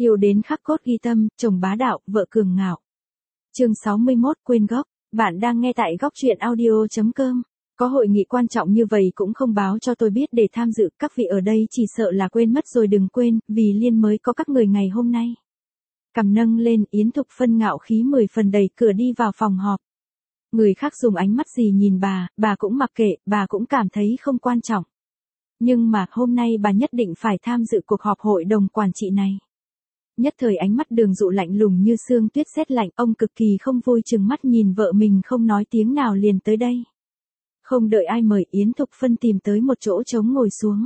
Yêu đến khắc cốt ghi tâm, chồng bá đạo, vợ cường ngạo. Chương 61 quên gốc. Bạn đang nghe tại góc truyện audio.com. Có hội nghị quan trọng như vậy cũng không báo cho tôi biết để tham dự, các vị ở đây chỉ sợ là quên mất rồi. Đừng quên, vì Liên mới có các người ngày hôm nay. Cằm nâng lên, Yến Thục Phân ngạo khí 10 phần đẩy cửa đi vào phòng họp. Người khác dùng ánh mắt gì nhìn bà cũng mặc kệ, bà cũng cảm thấy không quan trọng. Nhưng mà hôm nay bà nhất định phải tham dự cuộc họp hội đồng quản trị này. Nhất thời ánh mắt Đường Dụ lạnh lùng như sương tuyết rét lạnh, ông cực kỳ không vui trừng mắt nhìn vợ mình không nói tiếng nào liền tới đây. Không đợi ai mời, Yến Thục Phân tìm tới một chỗ trống ngồi xuống.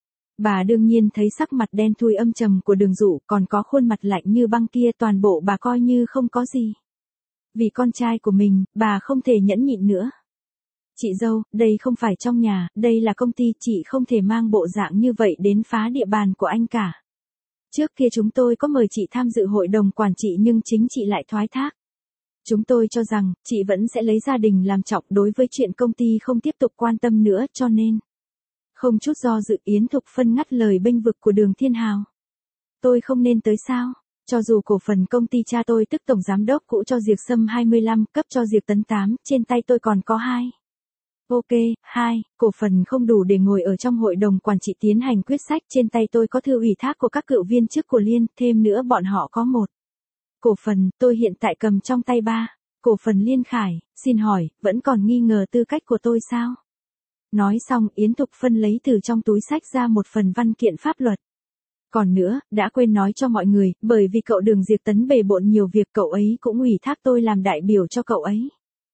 Bà đương nhiên thấy sắc mặt đen thui âm trầm của Đường Dụ, còn có khuôn mặt lạnh như băng kia, toàn bộ bà coi như không có gì. Vì con trai của mình, bà không thể nhẫn nhịn nữa. Chị dâu, đây không phải trong nhà, đây là công ty, chị không thể mang bộ dạng như vậy đến phá địa bàn của anh cả. Trước kia chúng tôi có mời chị tham dự hội đồng quản trị nhưng chính chị lại thoái thác. Chúng tôi cho rằng, chị vẫn sẽ lấy gia đình làm trọng, đối với chuyện công ty không tiếp tục quan tâm nữa, cho nên. Không chút do dự, Yến Thục Phân ngắt lời bênh vực của Đường Thiên Hào. Tôi không nên tới sao? Cho dù cổ phần công ty cha tôi tức tổng giám đốc cũ cho Diệp Sâm 25, cấp cho Diệp Tấn 8, trên tay tôi còn có 2. Ok, 2, cổ phần không đủ để ngồi ở trong hội đồng quản trị tiến hành quyết sách, trên tay tôi có thư ủy thác của các cựu viên chức của Liên, thêm nữa bọn họ có 1. Cổ phần, tôi hiện tại cầm trong tay 3. Cổ phần Liên Khải, xin hỏi, vẫn còn nghi ngờ tư cách của tôi sao? Nói xong, Yến Thục Phân lấy từ trong túi sách ra một phần văn kiện pháp luật. Còn nữa, đã quên nói cho mọi người, bởi vì cậu Đường Diệp Tấn bề bộn nhiều việc, cậu ấy cũng ủy thác tôi làm đại biểu cho cậu ấy.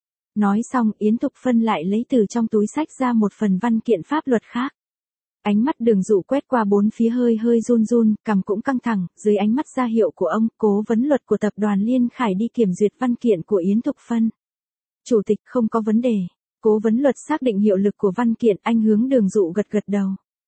Nói xong, Yến Thục Phân lại lấy từ trong túi sách ra một phần văn kiện pháp luật khác. Ánh mắt Đường Dụ quét qua bốn phía hơi run run, cằm cũng căng thẳng, dưới ánh mắt ra hiệu của ông, cố vấn luật của tập đoàn Liên Khải đi kiểm duyệt văn kiện của Yến Thục Phân. Chủ tịch, không có vấn đề. Cố vấn luật xác định hiệu lực của văn kiện, anh hướng Đường Dụ gật đầu.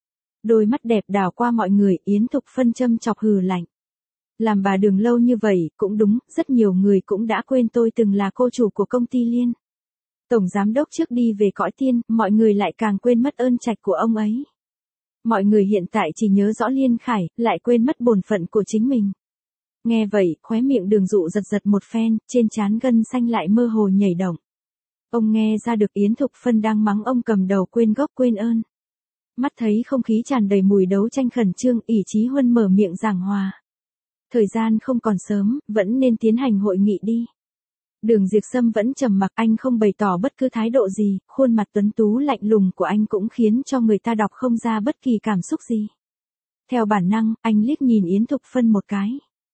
Đôi mắt đẹp đảo qua mọi người, Yến Thục Phân châm chọc hừ lạnh. Làm bà Đường lâu như vậy, cũng đúng, rất nhiều người cũng đã quên tôi từng là cô chủ của công ty Liên. Tổng giám đốc trước đi về cõi tiên, mọi người lại càng quên mất ơn trạch của ông ấy. Mọi người hiện tại chỉ nhớ rõ Liên Khải, lại quên mất bổn phận của chính mình. Nghe vậy, khóe miệng Đường Dụ giật một phen, trên trán gân xanh lại mơ hồ nhảy động. Ông nghe ra được Yến Thục Phân đang mắng ông cầm đầu quên gốc quên ơn. Mắt thấy không khí tràn đầy mùi đấu tranh khẩn trương, ỷ Chí Huân mở miệng giảng hòa. Thời gian không còn sớm, vẫn nên tiến hành hội nghị đi. Đường Diệp Sâm vẫn trầm mặc, anh không bày tỏ bất cứ thái độ gì, khuôn mặt tuấn tú lạnh lùng của anh cũng khiến cho người ta đọc không ra bất kỳ cảm xúc gì. Theo bản năng, anh liếc nhìn Yến Thục Phân một cái.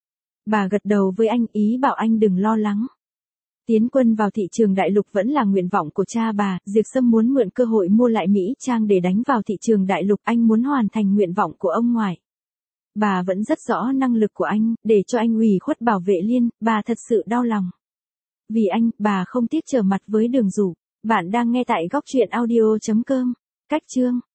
Bà gật đầu với anh, ý bảo anh đừng lo lắng. Tiến quân vào thị trường đại lục vẫn là nguyện vọng của cha bà, Diệp Sâm muốn mượn cơ hội mua lại Mỹ Trang để đánh vào thị trường đại lục, anh muốn hoàn thành nguyện vọng của ông ngoại. Bà vẫn rất rõ năng lực của anh, để cho anh ủy khuất bảo vệ Liên, bà thật sự đau lòng. Vì anh, bà không tiếc trở mặt với Đường Dụ. Bạn đang nghe tại góc truyện audio.com. Cách chương